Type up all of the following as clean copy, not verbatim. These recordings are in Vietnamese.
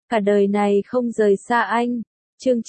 Cả đời này không rời xa anh. Chương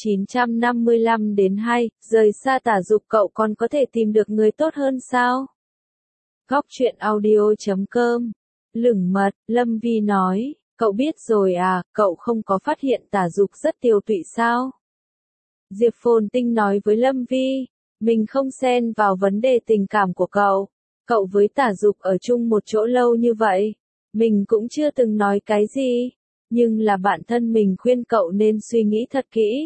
955-2, rời xa Tả Dục cậu còn có thể tìm được người tốt hơn sao? Góc truyện audio.com. Lửng mật, Lâm Vi nói, cậu biết rồi à, cậu không có phát hiện Tả Dục rất tiều tụy sao? Diệp Phồn Tinh nói với Lâm Vi, mình không xen vào vấn đề tình cảm của cậu. Cậu với Tả Dục ở chung một chỗ lâu như vậy, mình cũng chưa từng nói cái gì. Nhưng là bạn thân mình khuyên cậu nên suy nghĩ thật kỹ.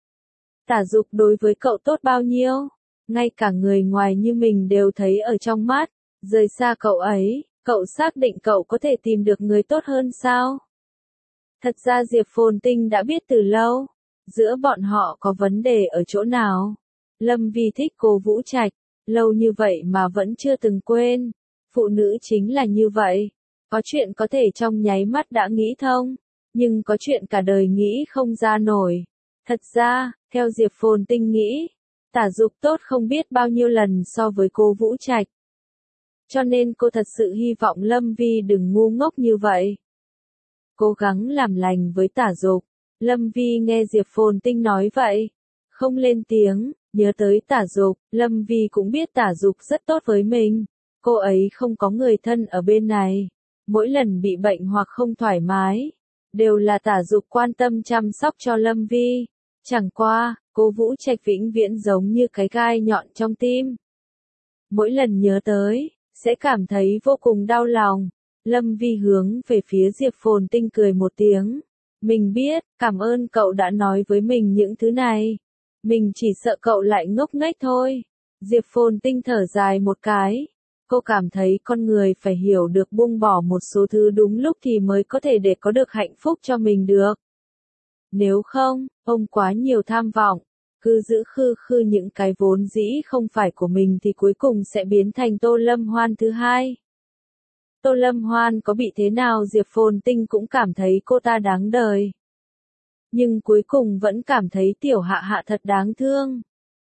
Tả Dục đối với cậu tốt bao nhiêu, ngay cả người ngoài như mình đều thấy ở trong mắt. Rời xa cậu ấy, cậu xác định cậu có thể tìm được người tốt hơn sao? Thật ra Diệp Phồn Tinh đã biết từ lâu, giữa bọn họ có vấn đề ở chỗ nào. Lâm Vi thích Cố Vũ Trạch, lâu như vậy mà vẫn chưa từng quên. Phụ nữ chính là như vậy, có chuyện có thể trong nháy mắt đã nghĩ thông, nhưng có chuyện cả đời nghĩ không ra nổi. Thật ra, theo Diệp Phồn Tinh nghĩ, Tả Dục tốt không biết bao nhiêu lần so với Cố Vũ Trạch. Cho nên cô thật sự hy vọng Lâm Vi đừng ngu ngốc như vậy. Cố gắng làm lành với Tả Dục. Lâm Vi nghe Diệp Phồn Tinh nói vậy, không lên tiếng, nhớ tới Tả Dục, Lâm Vi cũng biết Tả Dục rất tốt với mình. Cô ấy không có người thân ở bên này. Mỗi lần bị bệnh hoặc không thoải mái, đều là Tả Dục quan tâm chăm sóc cho Lâm Vi. Chẳng qua, Cố Vũ Trạch vĩnh viễn giống như cái gai nhọn trong tim. Mỗi lần nhớ tới, sẽ cảm thấy vô cùng đau lòng. Lâm Vi hướng về phía Diệp Phồn Tinh cười một tiếng. Mình biết, cảm ơn cậu đã nói với mình những thứ này. Mình chỉ sợ cậu lại ngốc nghếch thôi. Diệp Phồn Tinh thở dài một cái. Cô cảm thấy con người phải hiểu được buông bỏ một số thứ đúng lúc thì mới có thể để có được hạnh phúc cho mình được. Nếu không, ông quá nhiều tham vọng, cứ giữ khư khư những cái vốn dĩ không phải của mình thì cuối cùng sẽ biến thành Tô Lâm Hoan thứ hai. Tô Lâm Hoan có bị thế nào Diệp Phồn Tinh cũng cảm thấy cô ta đáng đời. Nhưng cuối cùng vẫn cảm thấy Tiểu Hạ Hạ thật đáng thương.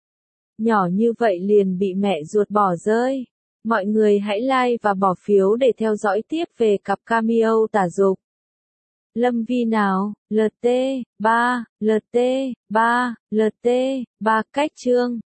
Nhỏ như vậy liền bị mẹ ruột bỏ rơi. Mọi người hãy like và bỏ phiếu để theo dõi tiếp về cặp cameo Tả Dục. Lâm Vi nào, LT3, LT3, LT3 cách chương.